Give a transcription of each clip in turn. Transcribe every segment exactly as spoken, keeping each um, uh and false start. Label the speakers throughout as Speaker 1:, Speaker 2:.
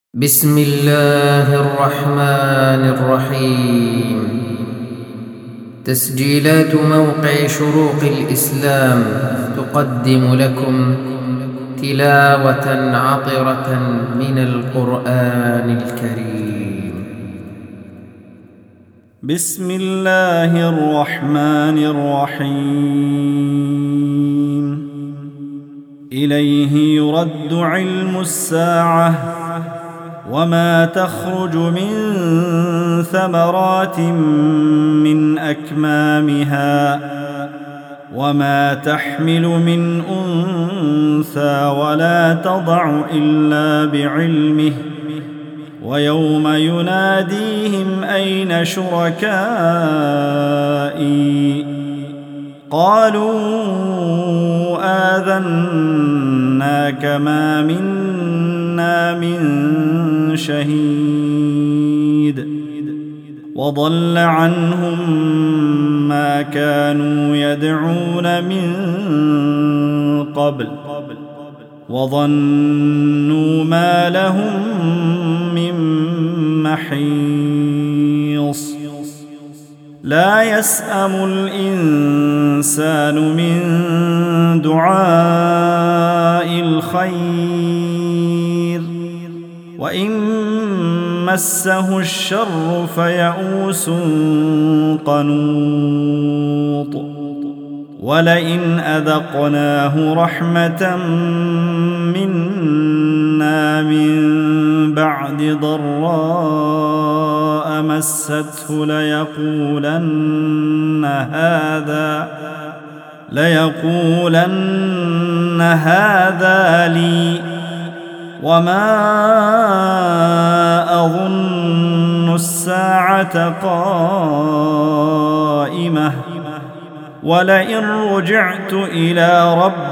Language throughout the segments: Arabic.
Speaker 1: بسم الله الرحمن الرحيم. تسجيلات موقع شروق الإسلام تقدم لكم تلاوة عطرة من القرآن الكريم.
Speaker 2: بسم الله الرحمن الرحيم. إليه يرد علم الساعة وما تخرج من ثمرات من أكمامها وما تحمل من أنثى ولا تضع إلا بعلمه، ويوم يناديهم أين شركائي قالوا آذناك ما منا من شهيد، وضل عنهم ما كانوا يدعون من قبل وظنوا ما لهم من محيص. لا يسأم الإنسان من دعاء الخير وإن مسه الشر فيئوس قنوط، ولئن أذقناه رحمة منا من بعد ضراء مسته ليقولن هذا ليقولن هذا لي وما أظن الساعة قائمة ولئن رجعت إلى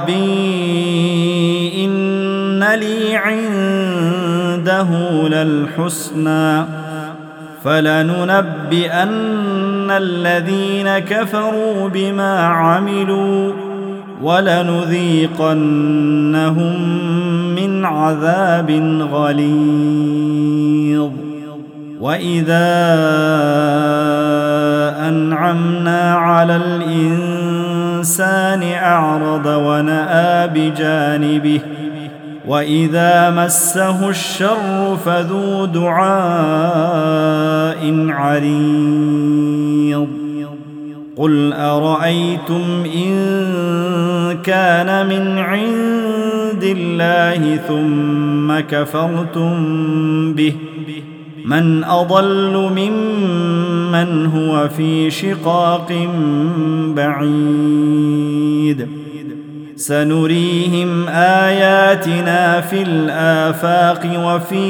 Speaker 2: ربي إن لي عنده للحسنى فلننبئن الذين كفروا بما عملوا ولنذيقنهم من عذاب غليظ. وإذا أنعمنا على الإنسان أعرض ونأى بجانبه وإذا مسه الشر فذو دعاء عريض. قل أرأيتم إن كان من عند الله ثم كفرتم به من أضل ممن هو في شقاق بعيد. سنريهم آياتنا في الآفاق وفي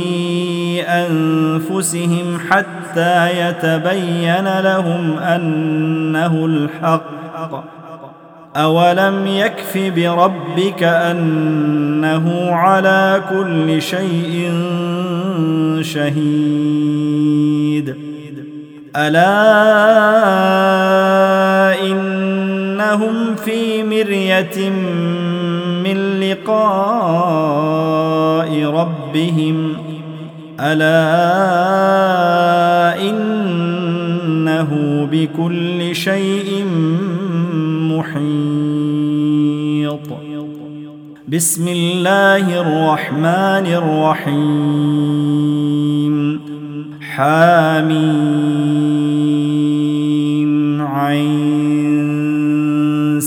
Speaker 2: أنفسهم حتى يتبين لهم أنه الحق. أولم يكف بربك أنه على كل شيء شهيد. ألا إنهم في مرية من لقاء ربهم ألا إنه بكل شيء محيط. بسم الله الرحمن الرحيم. حاميم عين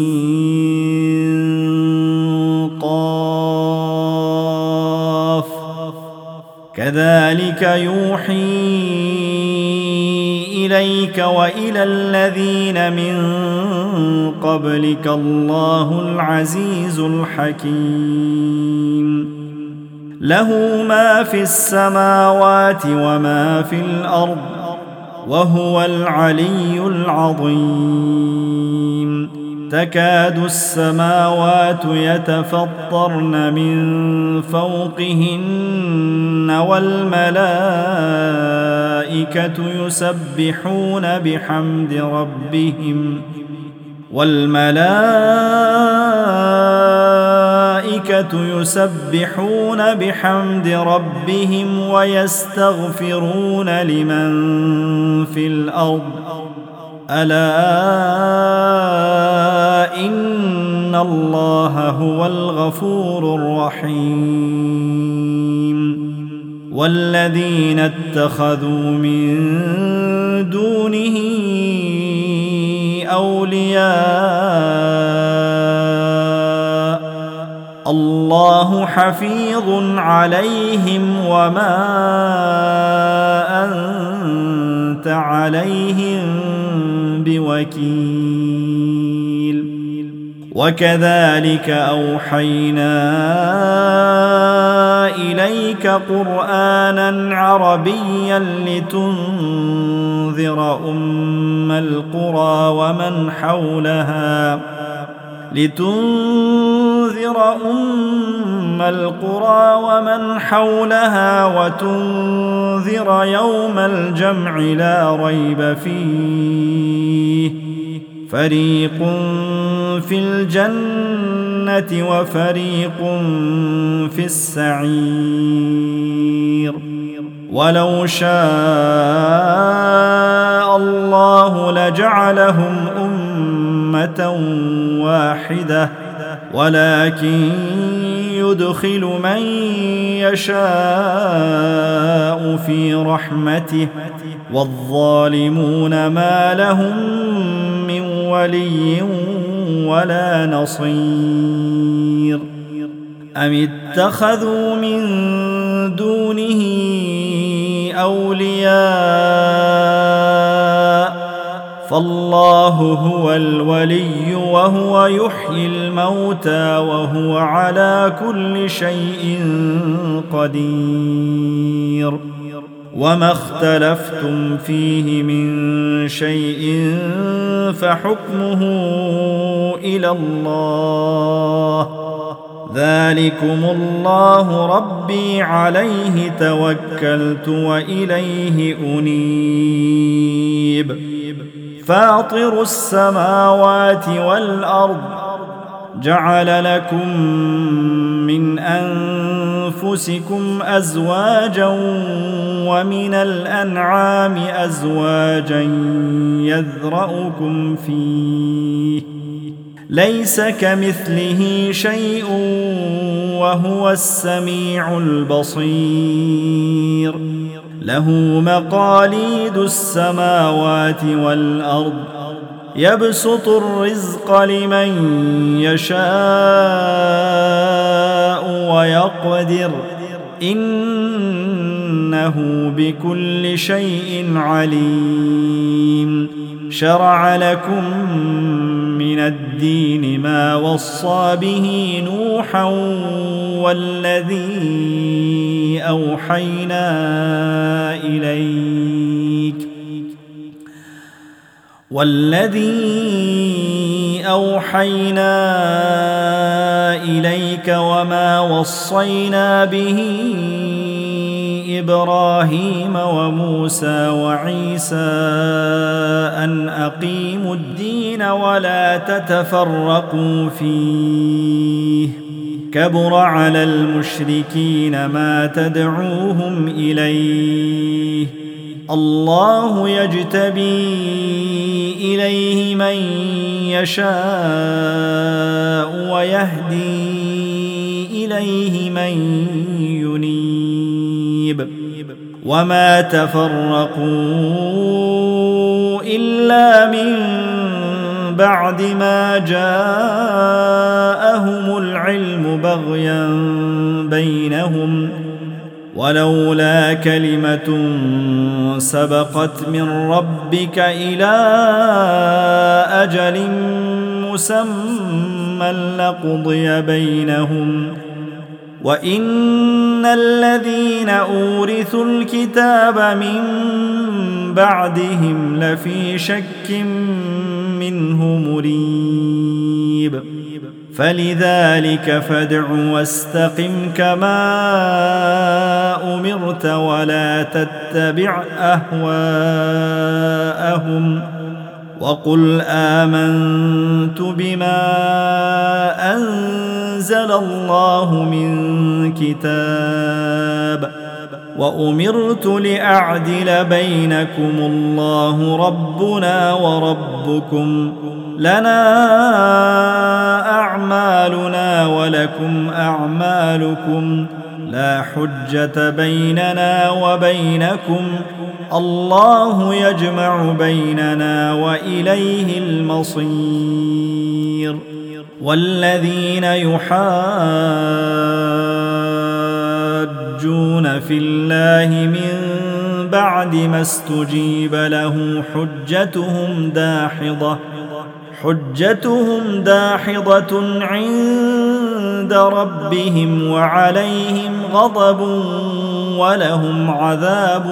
Speaker 2: سين قاف كذلك يوحي إليك وإلى الذين من قبلك الله العزيز الحكيم. له ما في السماوات وما في الأرض وهو العلي العظيم. تكاد السماوات يتفطرن من فوقهن والملائكة يسبحون بحمد ربهم والملائكة والملائكة يسبحون بحمد ربهم ويستغفرون لمن في الأرض ألا إن الله هو الغفور الرحيم والذين اتخذوا من دونه أولياء الله حفيظ عليهم وما أنت عليهم بوكيل وكذلك أوحينا إليك قرآنا عربيا لتنذر أم القرى ومن حولها لتنذر أم القرى ومن حولها وتنذر يوم الجمع لا ريب فيه فريق في الجنة وفريق في السعير ولو شاء الله لجعلهم أمة واحدة ولكن يدخل من يشاء في رحمته والظالمون ما لهم من ولي ولا نصير أم اتخذوا من دونه أولياء فالله هو الولي وهو يحيي الموتى وهو على كل شيء قدير وما اختلفتم فيه من شيء فحكمه إلى الله ذلكم الله ربي عليه توكلت وإليه أنيب فاطر السماوات والأرض جعل لكم من أنفسكم أزواجا ومن الأنعام أزواجا يذرأكم فيه ليس كمثله شيء وهو السميع البصير له مقاليد السماوات والأرض يبسط الرزق لمن يشاء ويقدر إنه بكل شيء عليم شرع لكم من الدين ما وصى به نوحا والذي أوحينا إليك والذي أوحينا إليك وما وصينا به إبراهيم وموسى وعيسى أن أقيموا الدين ولا تتفرقوا فيه كبر على المشركين ما تدعوهم إليه الله يجتبي إليه من يشاء ويهدي إليه من ينيب وما تفرقوا إلا من بعد ما جاءهم العلم بغيا بينهم ولولا كلمة سبقت من ربك إلى أجل مسمى لقضي بينهم وإن الذين أورثوا الكتاب من بعدهم لفي شك منه مريب فلذلك فادع واستقم كما أمرت ولا تتبع أهواءهم وقل آمنت بما أنزل أنزل الله من كتاب وأمرت لأعدل بينكم الله ربنا وربكم لنا أعمالنا ولكم أعمالكم لا حجة بيننا وبينكم الله يجمع بيننا وإليه المصير. والذين يحاجون في الله من بعد ما استجيب له حجتهم داحضة حجتهم داحضة عند ربهم وعليهم غضب ولهم عذاب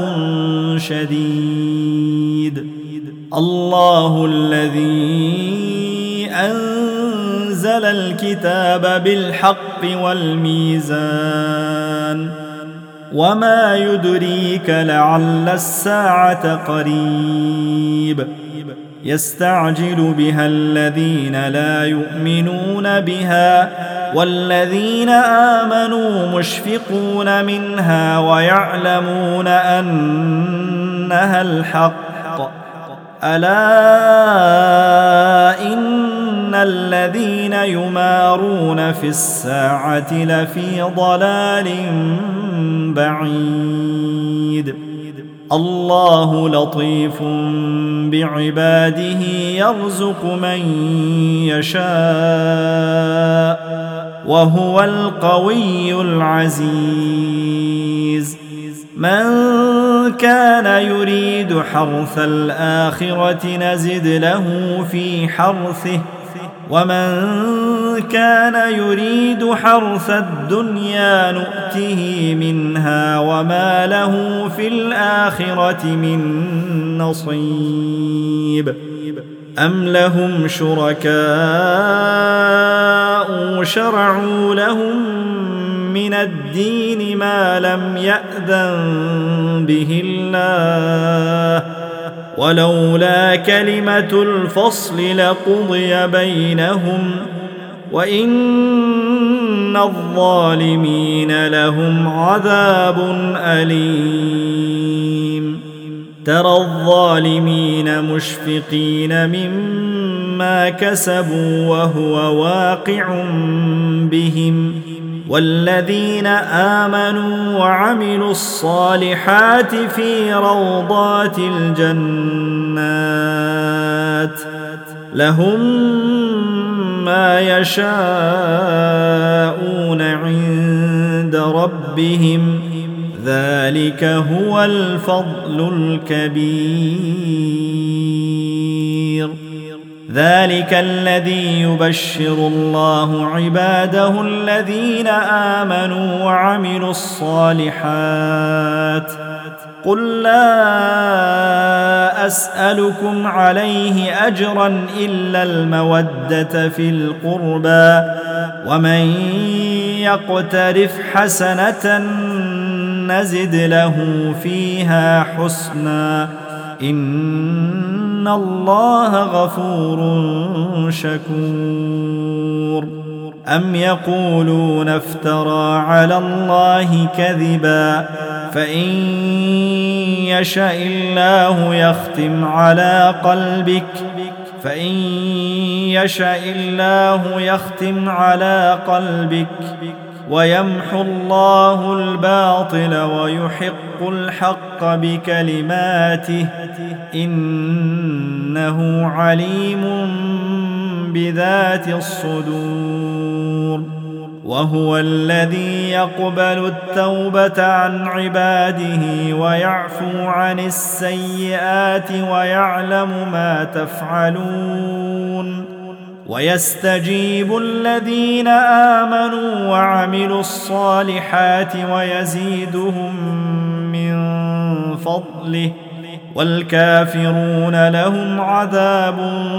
Speaker 2: شديد. الله الذي أنزل الكتاب بالحق والميزان وما يدريك لعل الساعة قريب يستعجل بها الذين لا يؤمنون بها والذين آمنوا مشفقون منها ويعلمون أنها الحق. ألا إن الذين يمارون في الساعة لفي ضلال بعيد. الله لطيف بعباده يرزق من يشاء وهو القوي العزيز. من كان يريد حرث الآخرة نزد له في حرثه ومن كان يريد حرث الدنيا نؤته منها وما له في الآخرة من نصيب. أم لهم شركاء شرعوا لهم من الدين ما لم يأذن به الله ولولا كلمة الفصل لقضي بينهم وإن الظالمين لهم عذاب أليم. ترى الظالمين مشفقين مما كسبوا وهو واقع بهم والذين آمنوا وعملوا الصالحات في روضات الجنات لهم ما يشاءون عند ربهم ذلك هو الفضل الكبير. ذلك الذي يبشر الله عباده الذين آمنوا وعملوا الصالحات. قل لا أسألكم عليه أجرا إلا المودة في القربى ومن يقترف حسنة نزد له فيها حسنا إن الله غفور شكور. أم يقولون افترى على الله كذبا فإن يشاء الله يختم على قلبك فإن يشاء الله يختم على قلبك ويمحو الله الباطل ويحق الحق بكلماته إنه عليم بذات الصدور. وهو الذي يقبل التوبة عن عباده ويعفو عن السيئات ويعلم ما تفعلون ويستجيب الذين آمنوا وعملوا الصالحات ويزيدهم من فضله والكافرون لهم عذاب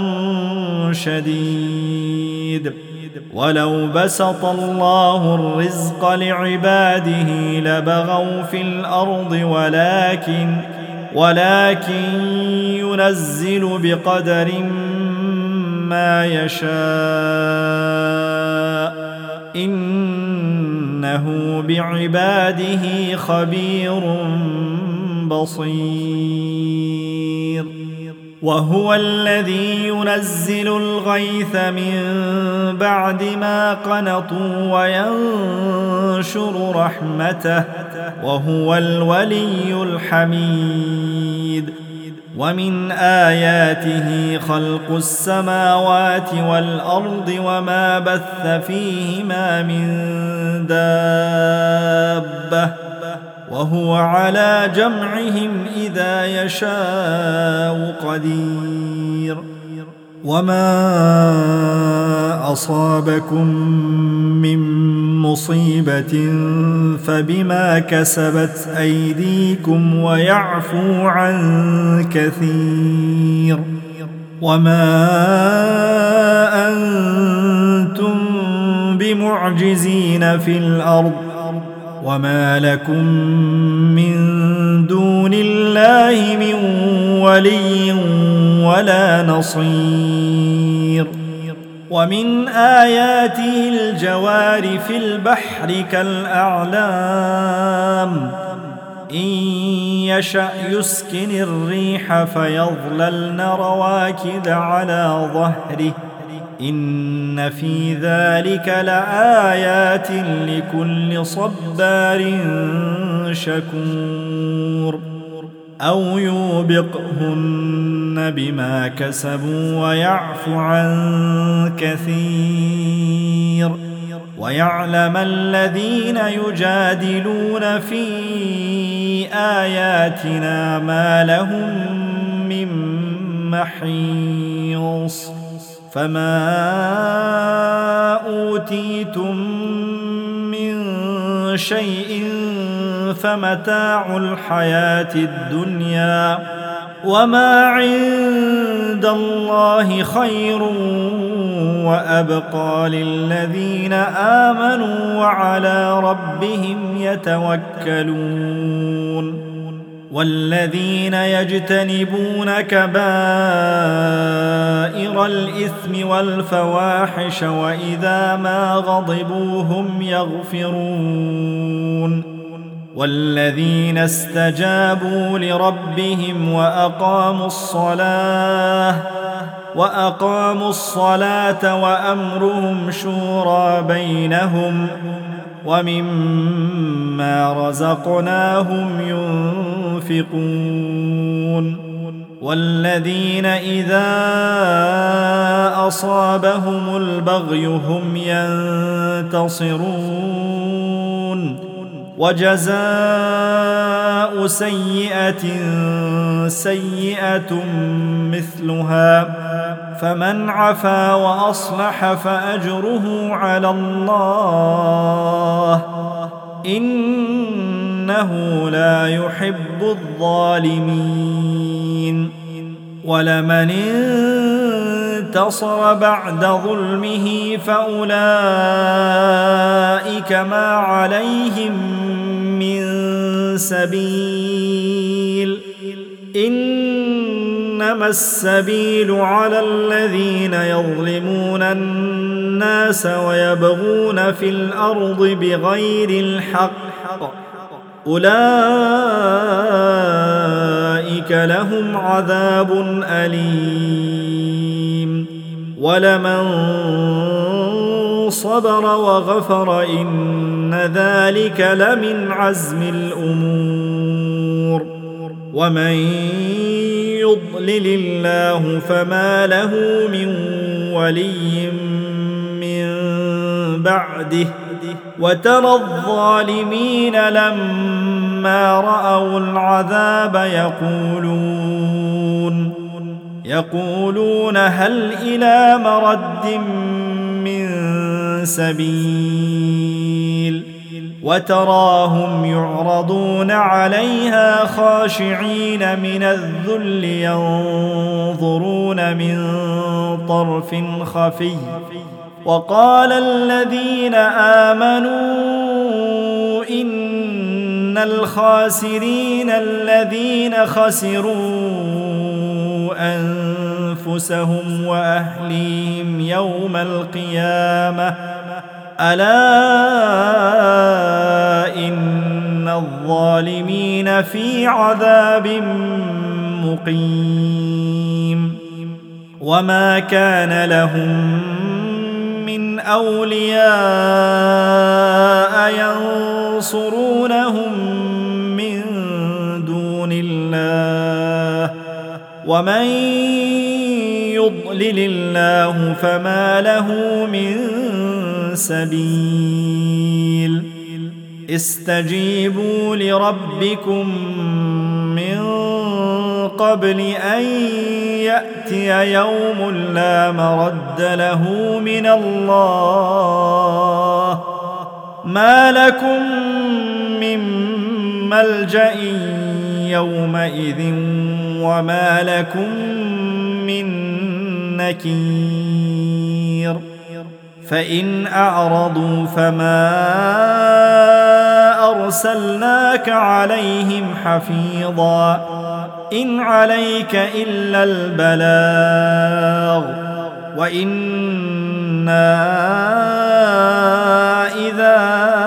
Speaker 2: شديد. ولو بسط الله الرزق لعباده لبغوا في الأرض ولكن ولكن ينزل بقدر ما يشاء إنه بعباده خبير بصير. وهو الذي ينزل الغيث من بعد ما قنطوا وينشر رحمته وهو الولي الحميد. ومن آياته خلق السماوات والأرض وما بث فيهما من دابة وهو على جمعهم إذا يشاء قدير. وما أصابكم من مصيبة فبما كسبت أيديكم ويعفو عن كثير. وما أنتم بمعجزين في الأرض وما لكم من دون الله من ولي ولا نصير. ومن آياته الجوار في البحر كالأعلام إن يشأ يسكن الريح فيظللن رواكد على ظهره إن في ذلك لآيات لكل صبار شكور. أو يوبقهن بما كسبوا ويعفو عن كثير. ويعلم الذين يجادلون في آياتنا ما لهم من محيص. فما أوتيتم من شيء فمتاع الحياة الدنيا وما عند الله خير وأبقى للذين آمنوا وعلى ربهم يتوكلون. والذين يجتنبون كبائر الإثم والفواحش وإذا ما غضبوا هم يغفرون. والذين استجابوا لربهم وأقاموا الصلاة وأقاموا الصلاة وأمرهم شورى بينهم ومما رزقناهم ينفقون. والذين إذا أصابهم البغي هم ينتصرون. وجزاء سيئة سيئة مثلها فمن عفا وأصلح فأجره على الله إنه لا يحب الظالمين. ولمن انتصر بعد ظلمه فأولئك ما عليهم من سبيل إنما السبيل على الذين يظلمون الناس ويبغون في الأرض بغير الحق أولئك لهم عذاب أليم. ولمن صبر وغفر إن ذلك لمن عزم الأمور. ومن يضلل الله فما له من ولي من بعده وترى الظالمين لما رأوا العذاب يقولون يقولون هل إلى مرد من سبيل وتراهم يعرضون عليها خاشعين من الذل ينظرون من طرف خفي. وقال الذين آمنوا إن الخاسرين الذين خسروا أنفسهم وأهليهم يوم القيامة ألا إن الظالمين في عذاب مقيم وما كان لهم من أولياء ينصرونهم من دون الله ومن يضلل الله فما له من سبيل استجيبوا لربكم من قبل أن يأتي يوم لا مرد له من الله ما لكم من ملجأ يومئذ وما لكم من نكير فإن أعرضوا فما أرسلناك عليهم حفيظا إن عليك إلا البلاغ وإنا إذا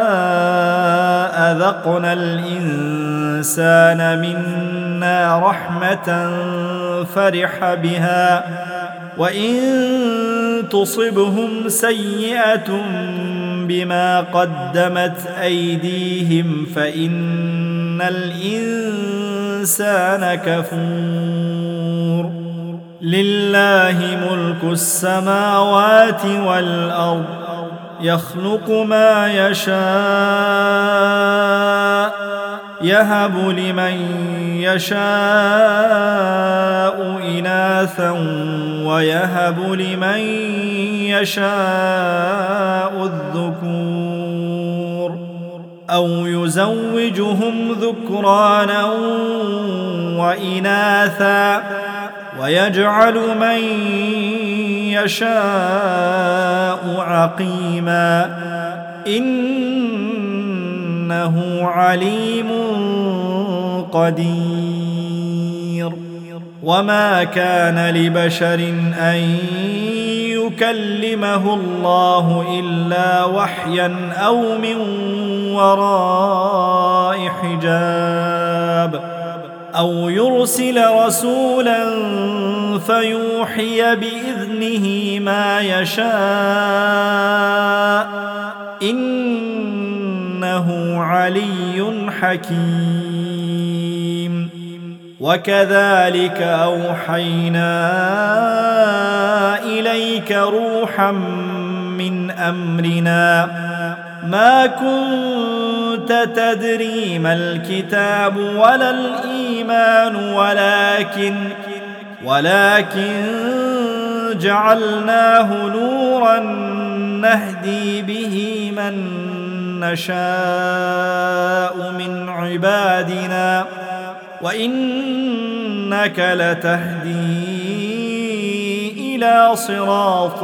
Speaker 2: أذقنا الإنسان منا رحمة فرح بها وإن تصبهم سيئة بما قدمت أيديهم فإن الإنسان كفور لله ملك السماوات والأرض يخلق ما يشاء يهب لمن يشاء إناثا ويهب لمن يشاء الذكور أو يزوجهم ذكرانا وإناثا ويجعل من يشاء عقيما إنه عليم قدير وما كان لبشر أن يكلمه الله إلا وحيا أو من وراء حجاب أو يرسل رسولا فيوحي بإذنه ما يشاء إنه علي حكيم وكذلك أوحينا إليك روحا من أمرنا ما كنت تدري ما الكتاب ولا الإيمان ولكن ولكن جعلناه نورا نهدي به من نشاء من عبادنا وإنك لتهدي إلى صراط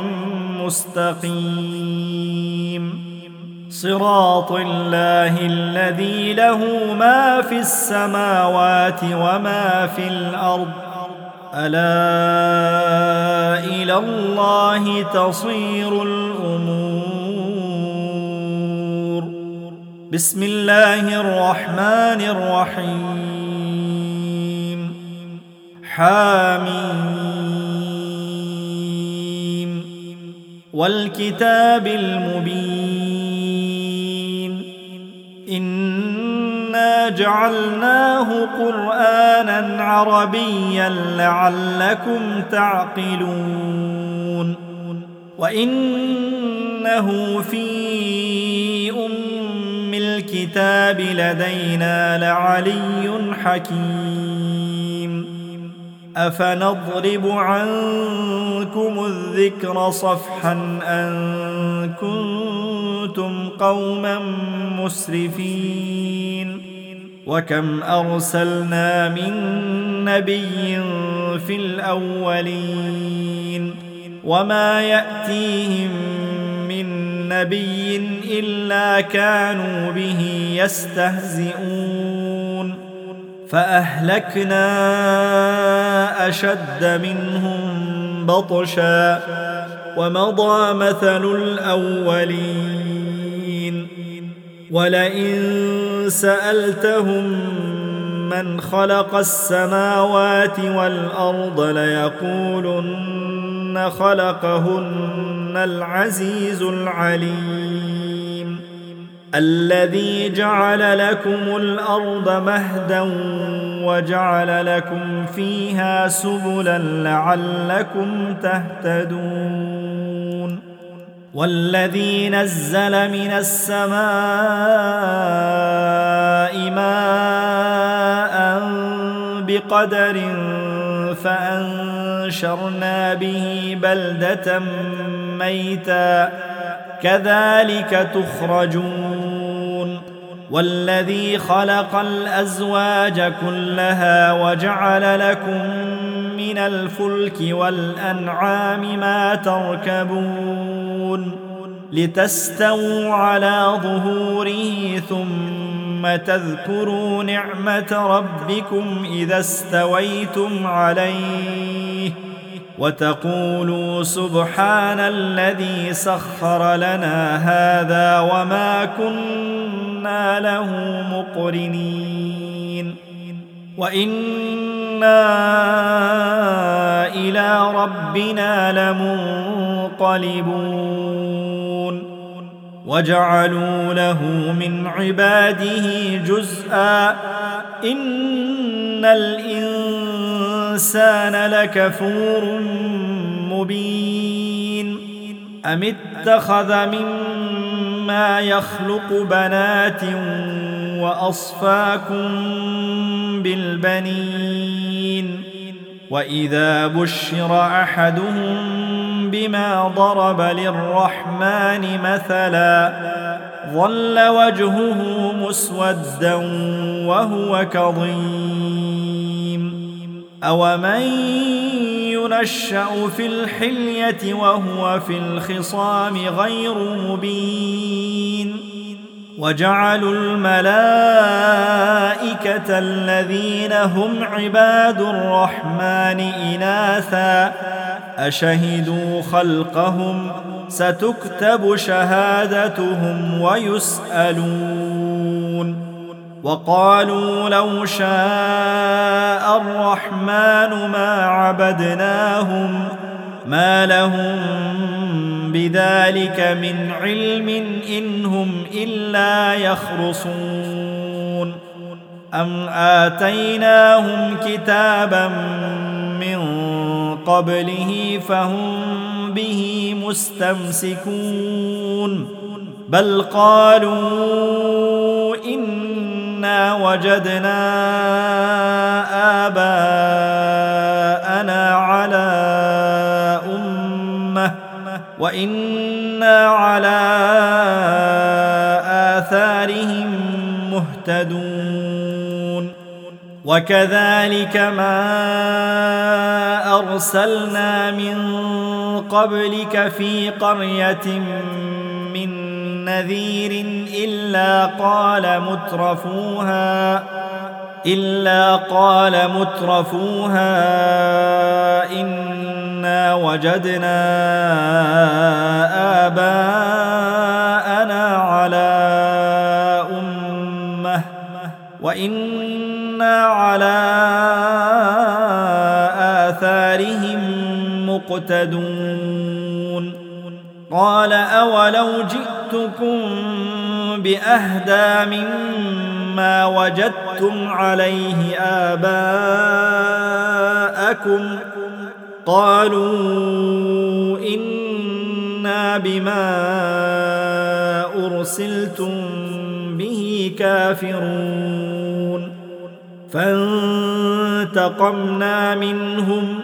Speaker 2: مستقيم صراط الله الذي له ما في السماوات وما في الأرض ألا إلى الله تصير الأمور بسم الله الرحمن الرحيم حاميم والكتاب المبين إنا جعلناه قرآنا عربيا لعلكم تعقلون وإنه في أم الكتاب لدينا لعلي حكيم أفنضرب عنكم الذكر صفحا أن كنتم قوما مسرفين وكم أرسلنا من نبي في الأولين وما يأتيهم من نبي إلا كانوا به يستهزئون فأهلكنا أشد منهم بطشا ومضى مثل الأولين ولئن سألتهم من خلق السماوات والأرض ليقولن خلقهن العزيز العليم الذي جعل لكم الأرض مهدا وجعل لكم فيها سبلا لعلكم تهتدون والذي نزل من السماء ماء بقدر فأنشرنا به بلدة ميتا كذلك تخرجون والذي خلق الأزواج كلها وجعل لكم من الفلك والأنعام ما تركبون لتستووا على ظهوره ثم تذكروا نعمة ربكم إذا استويتم عليه وتقولوا سبحان الذي سخر لنا هذا وما كنا له مقرنين وإنا إلى ربنا لمنقلبون وجعلوا له من عباده جزءا إن الإنسان لكفور مبين أم اتخذ مما يخلق بنات وأصفاكم بالبنين وإذا بشر أحدهم بما ضرب للرحمن مثلا ظل وجهه مسودا وهو كظيم أومن ينشأ في الحلية وهو في الخصام غير مبين وجعلوا الملائكة الذين هم عباد الرحمن إناثا أشهدوا خلقهم ستكتب شهادتهم ويسألون وقالوا لو شاء الرحمن ما عبدناهم ما لهم بذلك من علم إن هم إلا يخرصون أم آتيناهم كتابا من قبله فهم به مستمسكون بل قالوا إنا وجدنا آباءنا على أمة وإنا على آثارهم مهتدون وكذلك ما أرسلنا من قبلك في قرية من نذير إلا قال مترفوها إلا قال مترفوها إنا وجدنا آباءنا على أمة وإنا على آثارهم مقتدون قال أولو جئتكم بأهدى مما وجدتم عليه آباءكم قالوا إنا بما أرسلتم به كافرون فانتقمنا منهم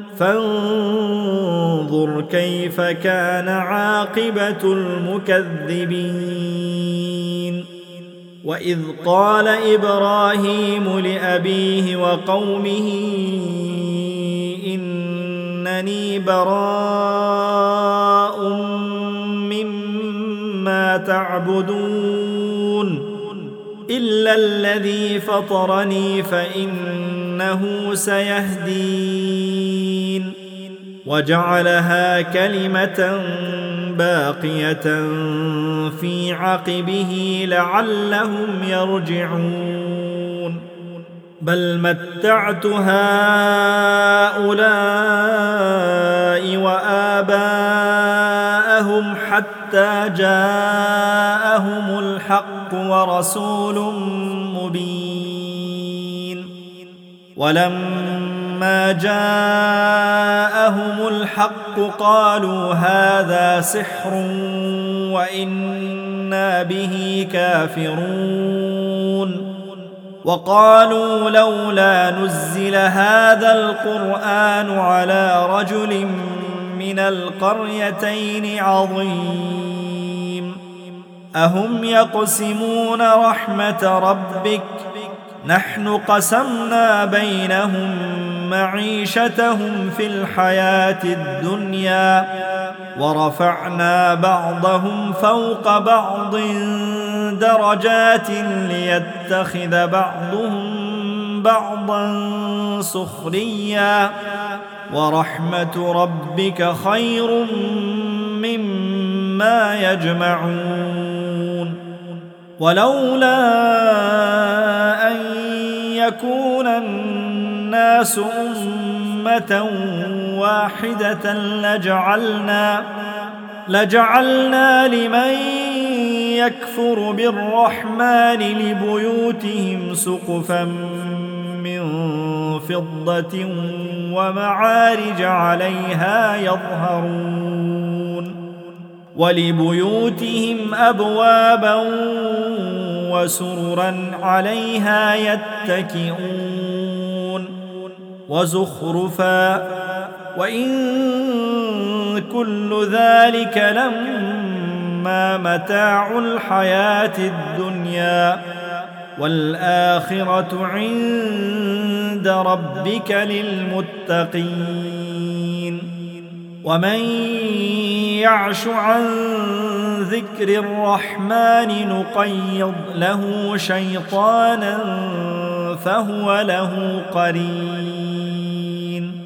Speaker 2: فانظر كيف كان عاقبة المكذبين وإذ قال إبراهيم لأبيه وقومه إنني براء مما تعبدون إلا الذي فطرني فإنه سيهدين وجعلها كلمة باقية في عقبه لعلهم يرجعون بل متعت هؤلاء وآباءهم حتى جاءهم الحق ورسول مبين ولما جاءهم الحق قالوا هذا سحر وإنا به كافرون وقالوا لولا نزل هذا القرآن على رجل من القريتين عظيم أهم يقسمون رحمة ربك نحن قسمنا بينهم معيشتهم في الحياة الدنيا ورفعنا بعضهم فوق بعض درجات ليتخذ بعضهم بعضا سخريا ورحمة ربك خير مما يجمعون ولولا أن يكون الناس أمة واحدة لجعلنا لجعلنا لمن يكفر بالرحمن لبيوتهم سقفا من فضة ومعارج عليها يظهرون ولبيوتهم أبوابا وسررا عليها يتكئون وزخرفا وإن كل ذلك لما متاع الحياة الدنيا والآخرة عند ربك للمتقين ومن يعش عن ذكر الرحمن نقيض له شيطانا فهو له قرين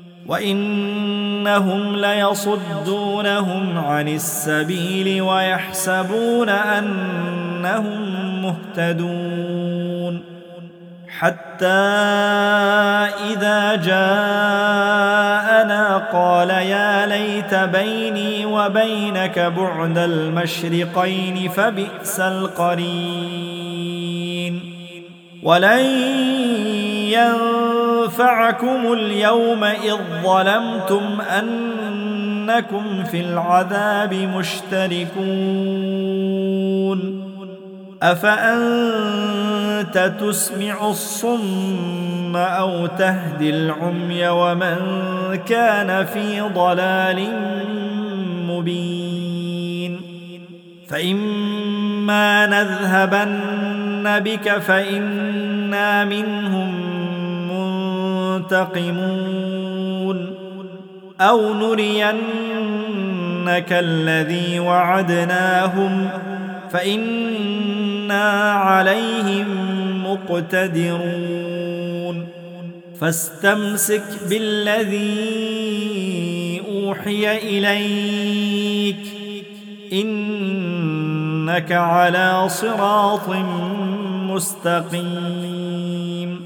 Speaker 2: وإنهم ليصدونهم عن السبيل ويحسبون أنهم مهتدون حتى إذا جاءنا قال يا ليت بيني وبينك بعد المشرقين فبئس القرين ولن ينفعكم اليوم إذ ظلمتم أنكم في العذاب مشتركون أفأنت تسمع الصم أو تهدي العمي ومن كان في ضلال مبين فإما نذهبن بك فإنا منهم منتقمون أو نرينك الذي وعدناهم فإنا عليهم مقتدرون فاستمسك بالذي أوحي إليك إنك على صراط مستقيم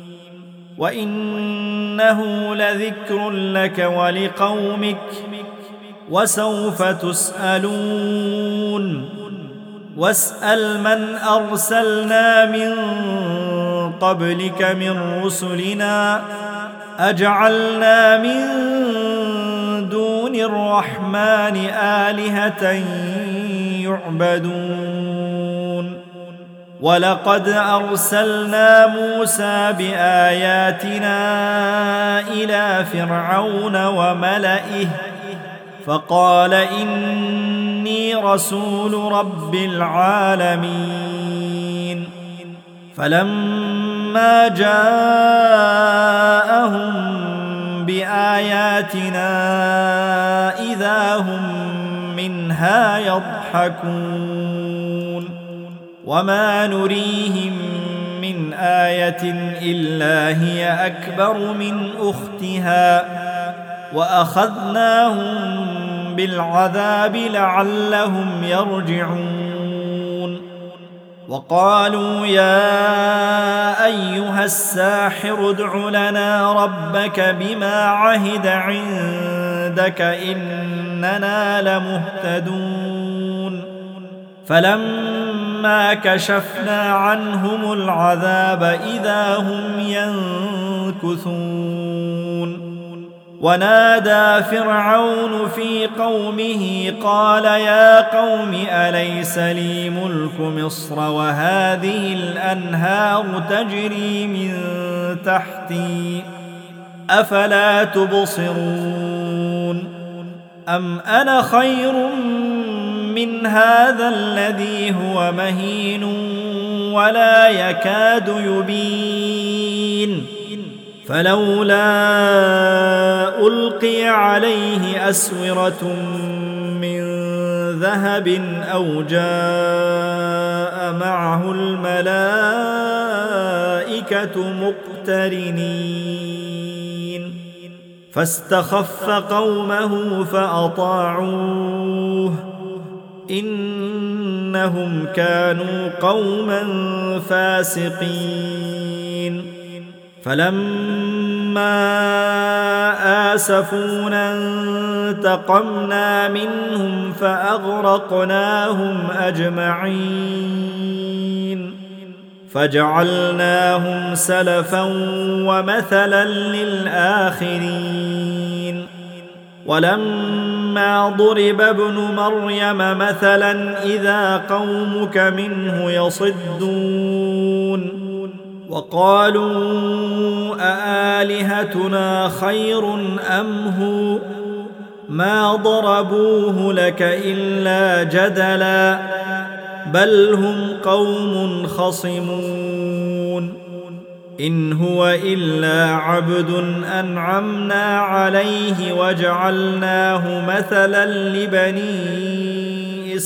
Speaker 2: وإنه لذكر لك ولقومك وسوف تسألون واسأل من أرسلنا من قبلك من رسلنا أجعلنا من دون الرحمن آلهة يعبدون ولقد أرسلنا موسى بآياتنا إلى فرعون وملئه فقال إني رسول رب العالمين فلما جاءهم بآياتنا إذا هم منها يضحكون وما نريهم من آية إلا هي أكبر من أختها وأخذناهم بالعذاب لعلهم يرجعون وقالوا يا أيها الساحر ادع لنا ربك بما عهد عندك إننا لمهتدون فلما كشفنا عنهم العذاب إذا هم ينكثون ونادى فرعون في قومه قال يا قوم أليس لي ملك مصر وهذه الأنهار تجري من تحتي أفلا تبصرون أم أنا خير من هذا الذي هو مهين ولا يكاد يبين فلولا ألقي عليه أسورة من ذهب أو جاء معه الملائكة مقترنين فاستخف قومه فأطاعوه إنهم كانوا قوما فاسقين فلما آسفونا انتقمنا منهم فأغرقناهم أجمعين فجعلناهم سلفا ومثلا للآخرين ولما ضرب ابن مريم مثلا إذا قومك منه يصدون وقالوا أآلهتنا خير أم هو ما ضربوه لك إلا جدلا بل هم قوم خصمون إن هو إلا عبد أنعمنا عليه وجعلناه مثلا لبني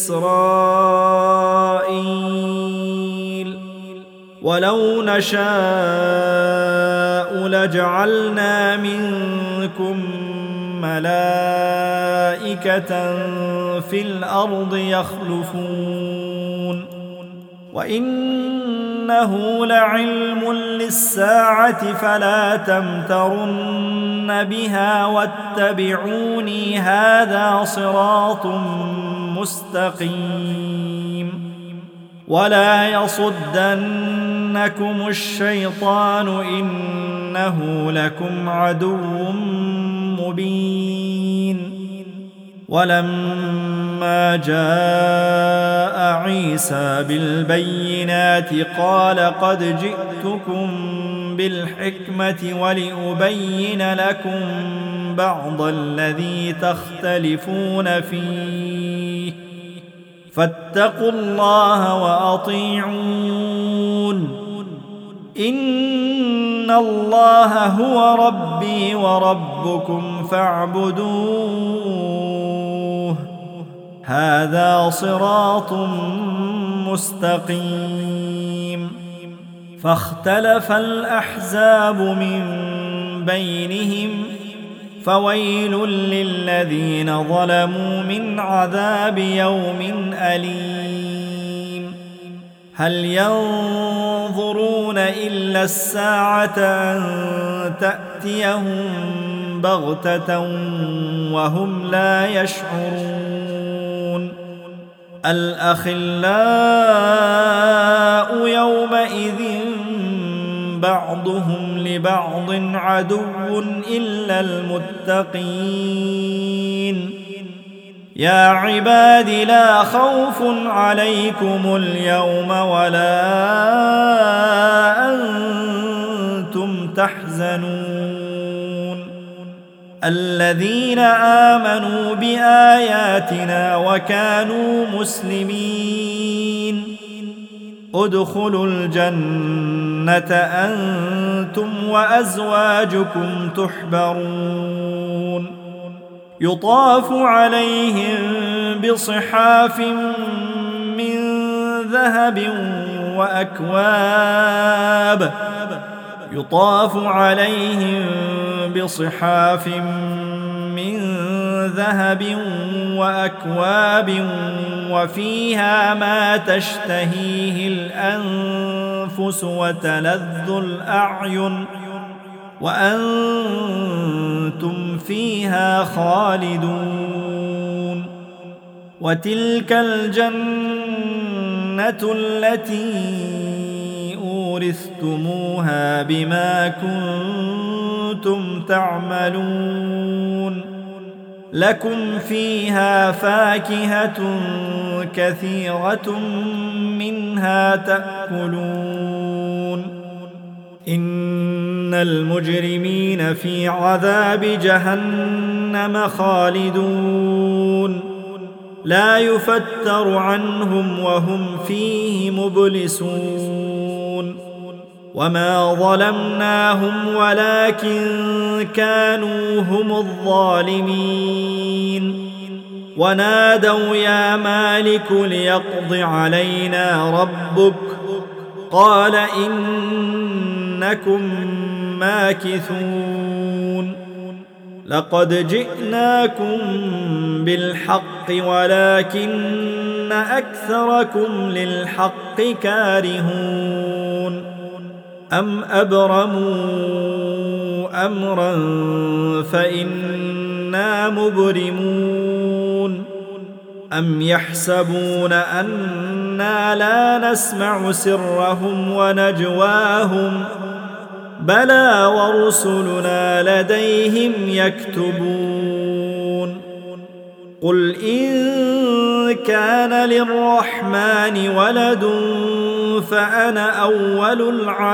Speaker 2: إسرائيل ولو نشاء لجعلنا منكم ملائكة في الأرض يخلفون وإنه لعلم للساعة فلا تمترن بها واتبعوني هذا صراط مستقيم ولا يصدنكم الشيطان إنه لكم عدو مبين ولما جاء عيسى بالبينات قال قد جئتكم بالحكمة ولأبين لكم بعض الذي تختلفون فيه فاتقوا الله وأطيعون إن الله هو ربي وربكم فاعبدوه هذا صراط مستقيم فاختلف الأحزاب من بينهم فويل للذين ظلموا من عذاب يوم أليم هل ينظرون إلا الساعة أن تأتيهم بغتة وهم لا يشعرون الأخلاء يومئذ بعضهم لبعض عدو إلا المتقين يا عباد لا خوف عليكم اليوم ولا أنتم تحزنون الذين آمنوا بآياتنا وكانوا مسلمين ادخلوا الجنة أنتم وأزواجكم تحبرون يطاف عليهم بصحاف من ذهب وأكواب يطاف عليهم بصحاف ذهب وأكواب وفيها ما تشتهيه الأنفس وتلذ الأعين وأنتم فيها خالدون. وتلك الجنة التي أورثتموها بما كنتم تعملون. لكم فيها فاكهة كثيرة منها تأكلون. إن المجرمين في عذاب جهنم خالدون لا يفتر عنهم وهم فيه مبلسون. وما ظلمناهم ولكن كانوا هم الظالمين. ونادوا يا مالك ليقض علينا ربك قال إنكم ماكثون. لقد جئناكم بالحق ولكن أكثركم للحق كارهون. أم أبرموا أمرا فإنا مبرمون. أم يحسبون أنا لا نسمع سرهم ونجواهم بلى ورسلنا لديهم يكتبون. قل إن كان للرحمن ولد فأنا أول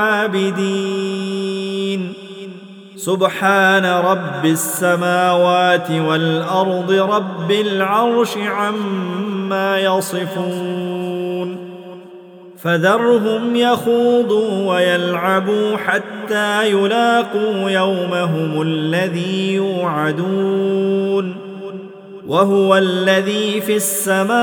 Speaker 2: العابدين. سبحان رب السماوات والأرض رب العرش عما يصفون. فذرهم يخوضوا ويلعبوا حتى يلاقوا يومهم الذي يوعدون. وهو الذي في السماء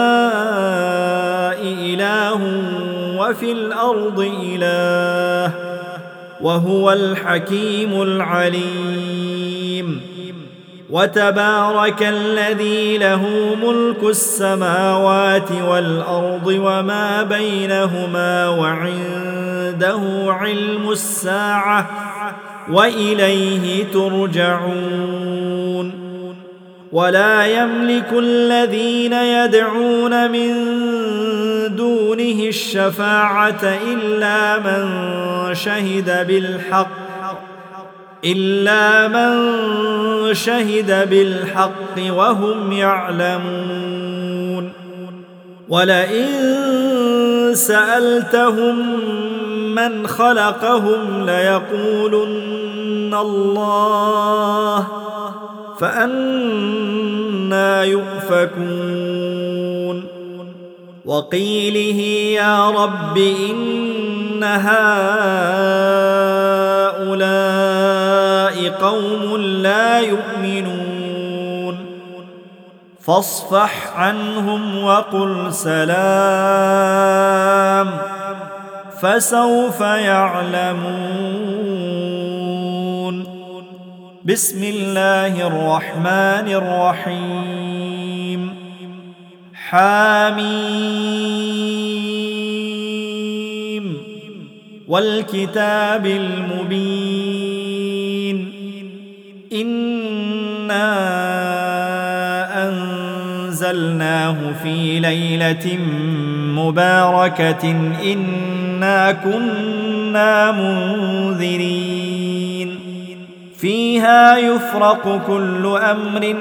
Speaker 2: إله وفي الأرض إله وهو الحكيم العليم. وتبارك الذي له ملك السماوات والأرض وما بينهما وعنده علم الساعة وإليه ترجعون. ولا يملك الذين يدعون من دونه الشفاعة إلا من شهد بالحق إلا من شهد بالحق وهم يعلمون. ولئن سألتهم من خلقهم ليقولن الله فأنى يؤفكون. وقيله يا رب إن هؤلاء قوم لا يؤمنون فاصفح عنهم وقل سلام فسوف يعلمون. بسم الله الرحمن الرحيم. حاميم والكتاب المبين. إنا أنزلناه في ليلة مباركة إنا كنا منذرين فيها يفرق كل أمر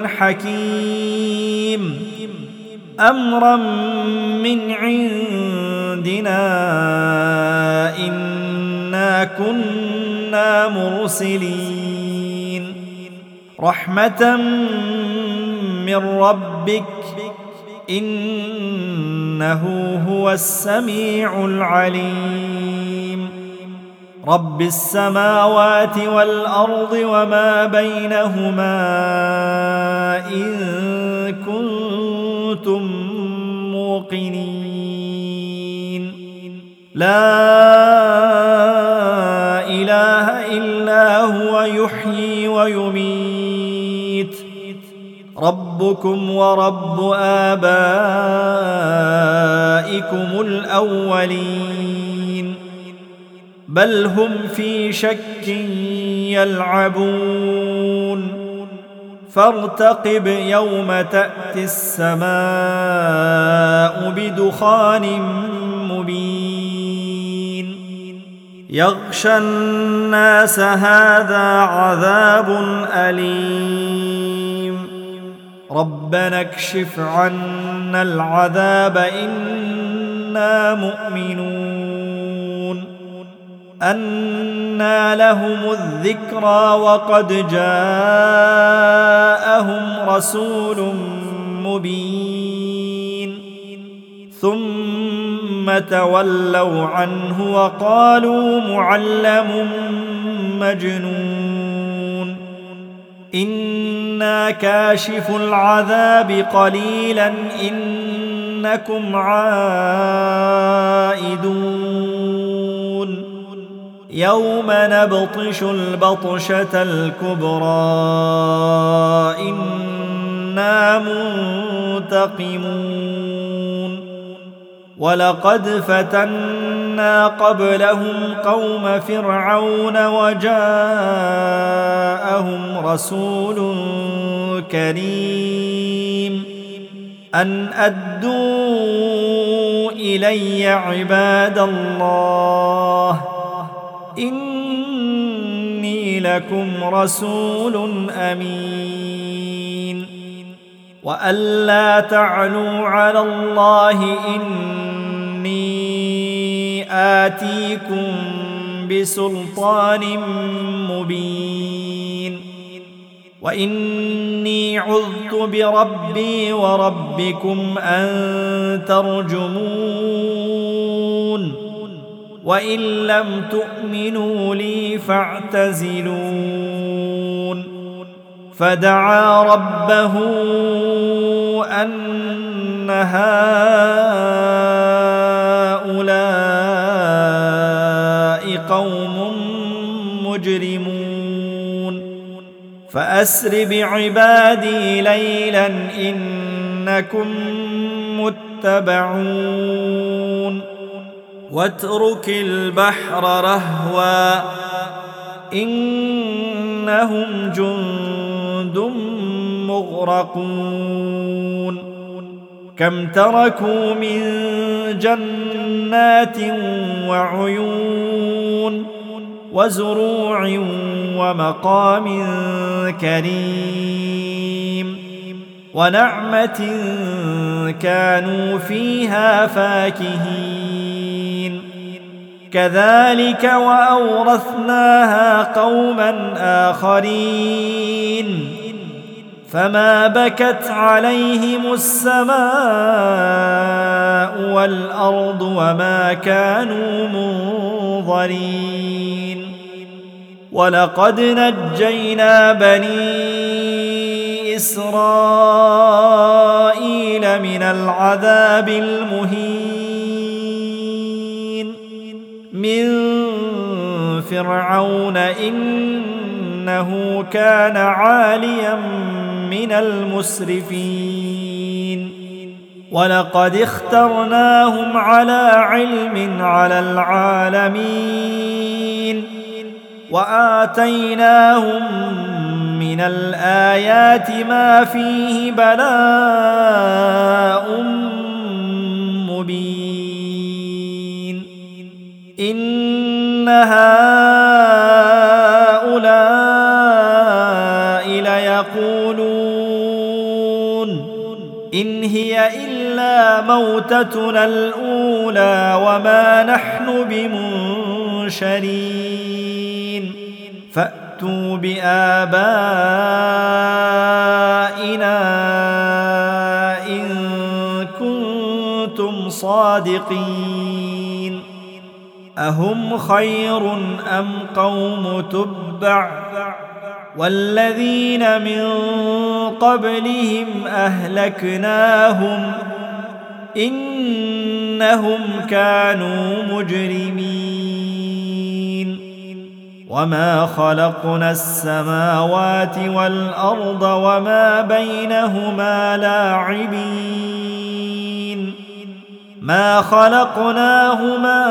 Speaker 2: حكيم أمرا من عندنا إنا كنا مرسلين رحمة من ربك إنه هو السميع العليم. رب السماوات والأرض وما بينهما إن كنتم موقنين. لا إله إلا هو يحيي ويميت ربكم ورب آبائكم الأولين بل هم في شك يلعبون فارتقب يوم تأتي السماء بدخان مبين يغشى الناس هذا عذاب أليم ربنا اكشف عنا العذاب إنا مؤمنون أنى لهم الذكرى وقد جاءهم رسول مبين ثم تولوا عنه وقالوا معلم مجنون إنا كاشف العذاب قليلا إنكم عائدون يوم نبطش البطشة الكبرى إنا منتقمون ولقد فتنا قبلهم قوم فرعون وجاءهم رسول كريم أن أدوا إلي عباد الله إني لكم رسول أمين وألا تعلوا على الله إني آتيكم بسلطان مبين وإني عذت بربي وربكم أن ترجمون وإن لم تؤمنوا لي فاعتزلون فدعا ربه أن هؤلاء قوم مجرمون فأسر بعبادي ليلا إنكم متبعون واترك البحر رهوا إنهم جند مغرقون كم تركوا من جنات وعيون وزروع ومقام كريم ونعمة كانوا فيها فاكهين كذلك وأورثناها قوما آخرين فما بكت عليهم السماء والأرض وما كانوا منظرين ولقد نجينا بني إسرائيل من العذاب المهين من فرعون إنه كان عاليا من المسرفين ولقد اخترناهم على علم على العالمين وآتيناهم من الآيات ما فيه بلاء مبين إن هؤلاء ليقولون إن هي إلا موتتنا الأولى وما نحن بمنشرين فأتوا بآبائنا إن كنتم صادقين أهم خير أم قوم تبع والذين من قبلهم أهلكناهم إنهم كانوا مجرمين وما خلقنا السماوات والأرض وما بينهما لاعبين ما خلقناهما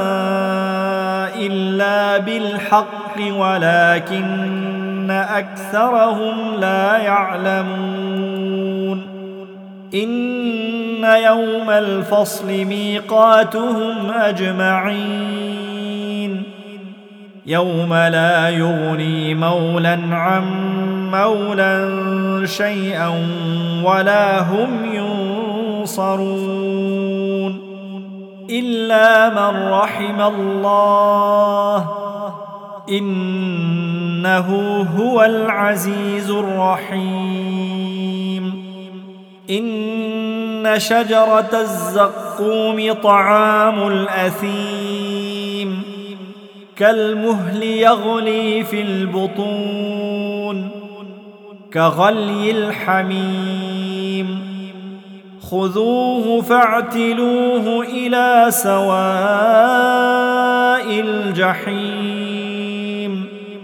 Speaker 2: إلا بالحق ولكن أكثرهم لا يعلمون إن يوم الفصل ميقاتهم أجمعين يوم لا يغني مولا عن مولا شيئا ولا هم ينصرون إلا من رحم الله إنه هو العزيز الرحيم إن شجرة الزقوم طعام الأثيم كالمهل يغلي في البطون كغلي الحميم خذوه فاعتلوه إلى سواء الجحيم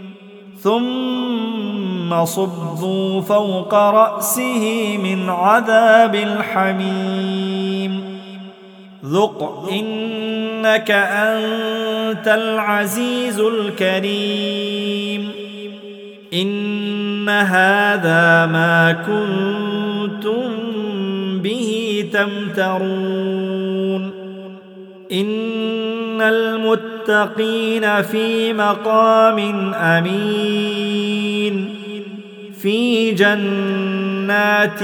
Speaker 2: ثم صبوا فوق رأسه من عذاب الحميم ذق إنك أنت العزيز الكريم إن هذا ما كنتم به تمترون إن المتقين في مقام أمين في جنات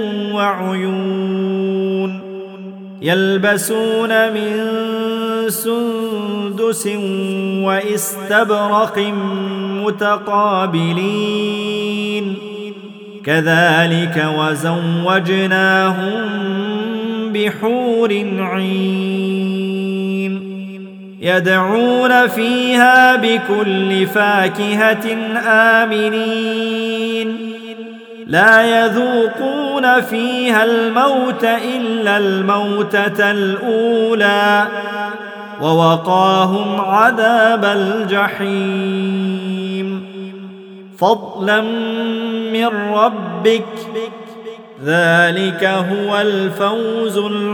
Speaker 2: وعيون يلبسون من سندس واستبرق متقابلين كذلك وزوجناهم بحور عين يدعون فيها بكل فاكهة آمنين لا يذوقون فيها الموت إلا الموتة الأولى ووقاهم عذاب الجحيم فضلا من ربك ذلك هو الفوز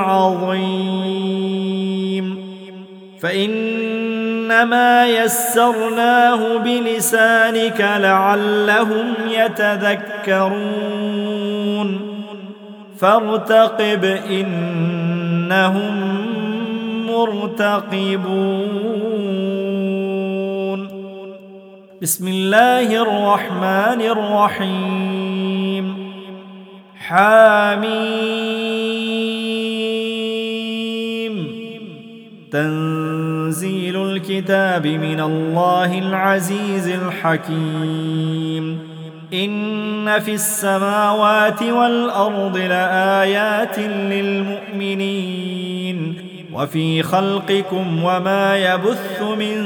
Speaker 2: العظيم فإنما يسرناه بلسانك لعلهم يتذكرون فارتقب إنهم مرتقبون بسم الله الرحمن الرحيم حميم تنزيل الكتاب من الله العزيز الحكيم إن في السماوات والأرض لآيات للمؤمنين وفي خلقكم وما يبث من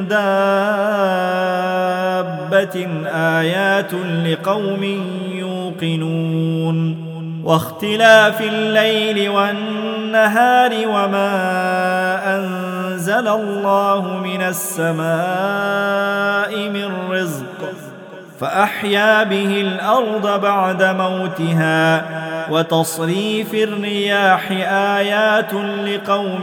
Speaker 2: دابة آيات لقوم يوقنون واختلاف الليل والنهار وما أنزل الله من السماء من رزق فأحيا به الأرض بعد موتها وتصريف الرياح آيات لقوم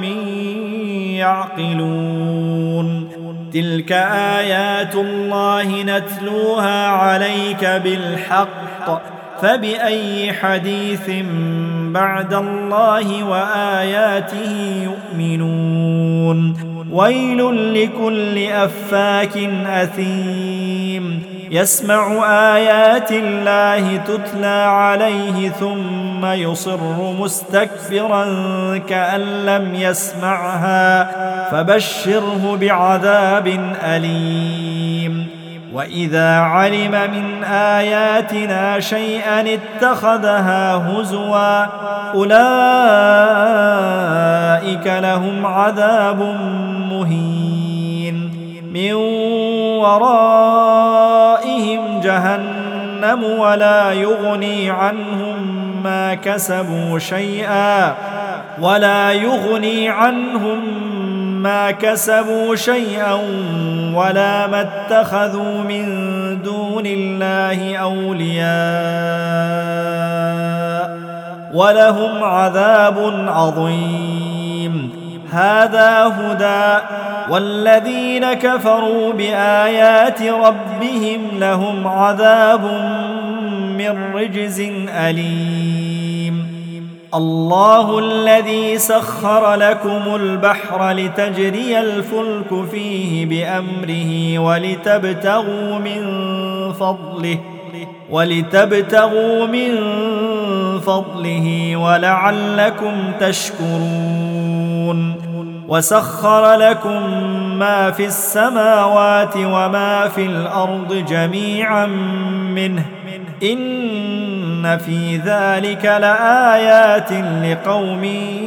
Speaker 2: يعقلون تلك آيات الله نتلوها عليك بالحق فبأي حديث بعد الله وآياته يؤمنون ويل لكل أفاك أثيم يسمع آيات الله تتلى عليه ثم يصر مستكبرا كأن لم يسمعها فبشره بعذاب أليم وإذا علم من آياتنا شيئا اتخذها هزوا أولئك لهم عذاب مهين من ورائهم جهنم ولا يغني عنهم ما كسبوا شيئا ولا يغني عنهم ما كسبوا شيئا ولا ما اتخذوا من دون الله أولياء ولهم عذاب عظيم. هذا هدى والذين كفروا بآيات ربهم لهم عذاب من رجز أليم. الله الذي سخر لكم البحر لتجري الفلك فيه بأمره ولتبتغوا من فضله ولتبتغوا من فضله ولعلكم تشكرون. وسخر لكم ما في السماوات وما في الأرض جميعا منه إن في ذلك لآيات لقوم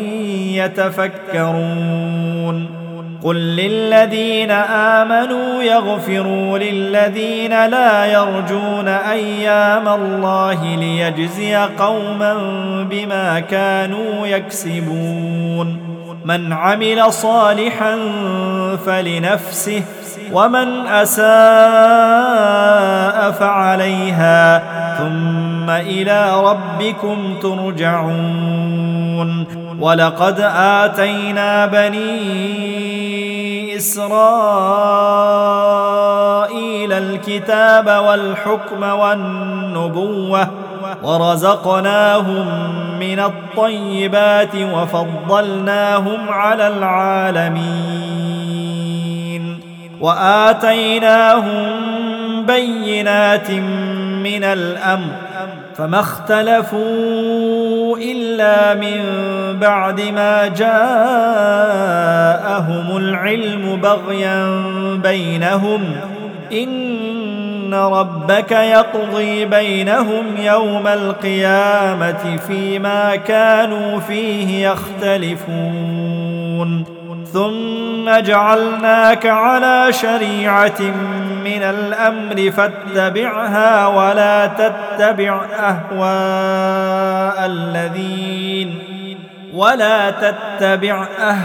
Speaker 2: يتفكرون. قل للذين آمنوا يغفروا للذين لا يرجون أيام الله ليجزي قوما بما كانوا يكسبون. من عمل صالحا فلنفسه ومن أساء فعليها ثم إلى ربكم ترجعون. ولقد آتينا بني إسرائيل الكتاب والحكم والنبوة ورزقناهم من الطيبات وفضلناهم على العالمين وآتيناهم بينات من الأمر فما اختلفوا إلا من بعد ما جاءهم العلم بغيا بينهم إن ربك يقضي بينهم يوم القيامة فيما كانوا فيه يختلفون. ثم جعلناك على شريعة من الأمر فاتبعها ولا تتبع أهواء الذين ولا تتبع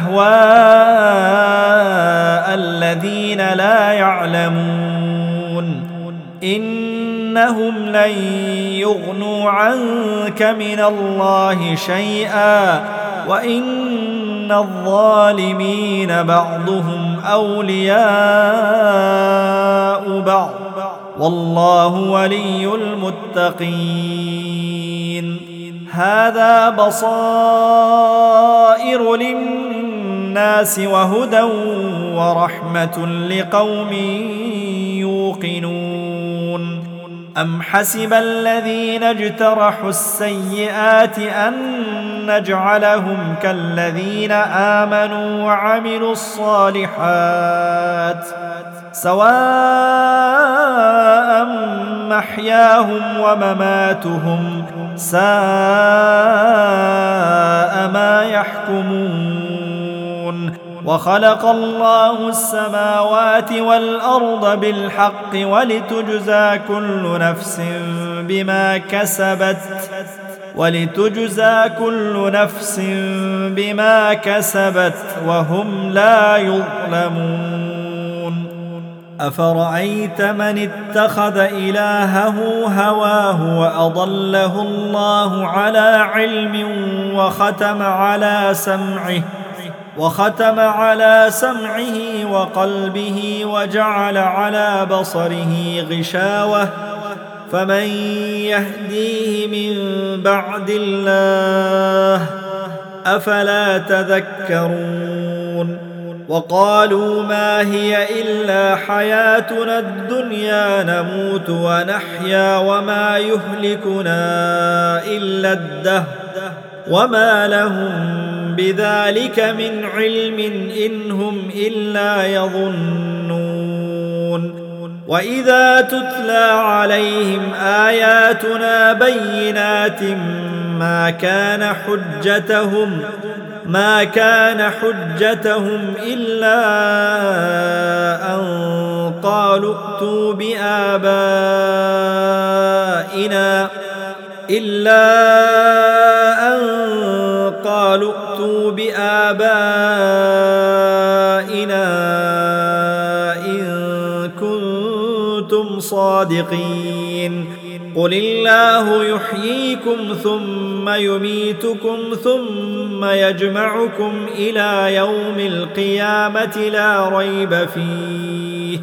Speaker 2: أهواء الذين لا يعلمون إنهم لن يغنوا عنك من الله شيئا وإن الظالمين بعضهم أولياء بعض والله ولي المتقين. هذا بصائر للناس وهدى ورحمة لقوم يوقنون. أم حسب الذين اجترحوا السيئات أن نجعلهم كالذين آمنوا وعملوا الصالحات سواء محياهم ومماتهم ساء ما يحكمون. وخلق الله السماوات والأرض بالحق ولتجزى كل نفس بما كسبت ولتجزى كل نفس بما كسبت وهم لا يظلمون. أفرأيت من اتخذ إلهه هواه وأضله الله على علم وختم على سمعه وختم على سمعه وقلبه وجعل على بصره غشاوة فمن يهديه من بعد الله أفلا تذكرون. وقالوا ما هي إلا حياتنا الدنيا نموت ونحيا وما يهلكنا إلا الدهر وما لهم بذلك من علم إن هم إلا يظنون. وإذا تتلى عليهم آياتنا بينات ما كان حجتهم ما كان حجتهم إلا أن قالوا ائتوا بآبائنا إلا أن قالوا ائتوا بآبائنا كنتم صادقين قل الله يحييكم ثم يميتكم ثم يجمعكم إلى يوم القيامة لا ريب فيه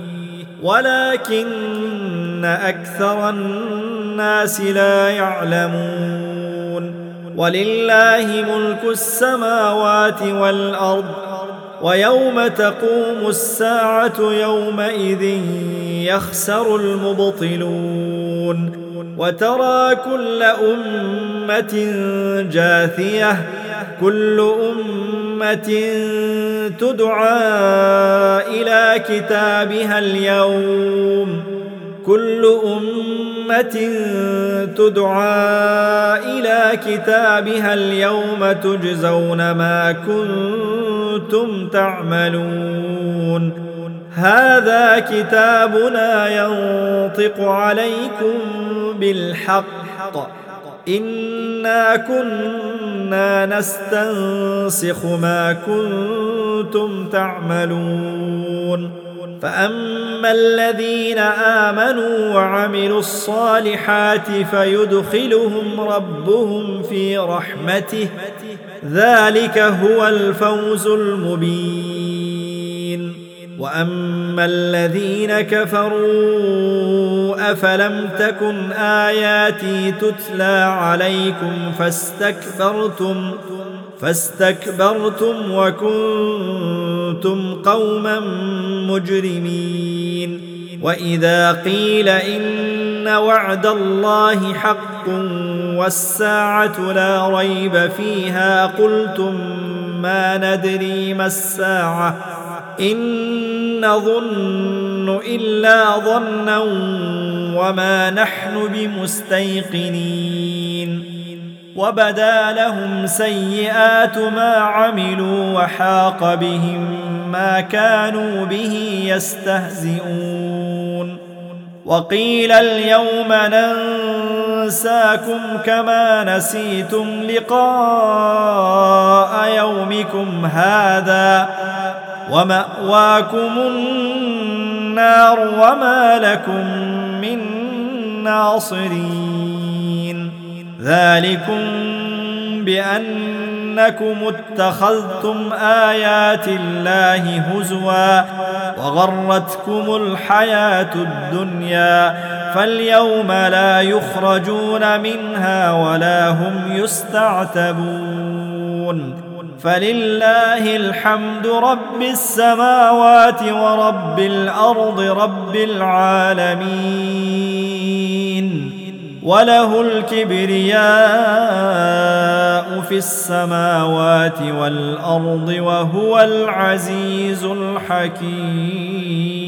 Speaker 2: ولكن أكثر الناس لا يعلمون ولله ملك السماوات والأرض ويوم تقوم الساعة يومئذ يخسر المبطلون وترى كل أمة جاثية كل أمة تدعى إلى كتابها اليوم كل أمة تدعى إلى كتابها اليوم تجزون ما كنتم تعملون هذا كتابنا ينطق عليكم بالحق إنا كنا نستنسخ ما كنتم تعملون فأما الذين آمنوا وعملوا الصالحات فيدخلهم ربهم في رحمته ذلك هو الفوز المبين وأما الذين كفروا أفلم تكن آياتي تتلى عليكم فاستكبرتم فاستكبرتم وكنتم قوما مجرمين وإذا قيل إن وعد الله حق والساعة لا ريب فيها قلتم ما ندري ما الساعة إن نظن إلا ظنا وما نحن بمستيقنين وبدا لهم سيئات ما عملوا وحاق بهم ما كانوا به يستهزئون وقيل اليوم ننساكم كما نسيتم لقاء يومكم هذا ومأواكم النار وما لكم من ناصرين ذلكم بأنكم اتخذتم آيات الله هزوا وغرتكم الحياة الدنيا فاليوم لا يخرجون منها ولا هم يستعتبون فلله الحمد رب السماوات ورب الأرض رب العالمين وله الكبرياء في السماوات والأرض وهو العزيز الحكيم.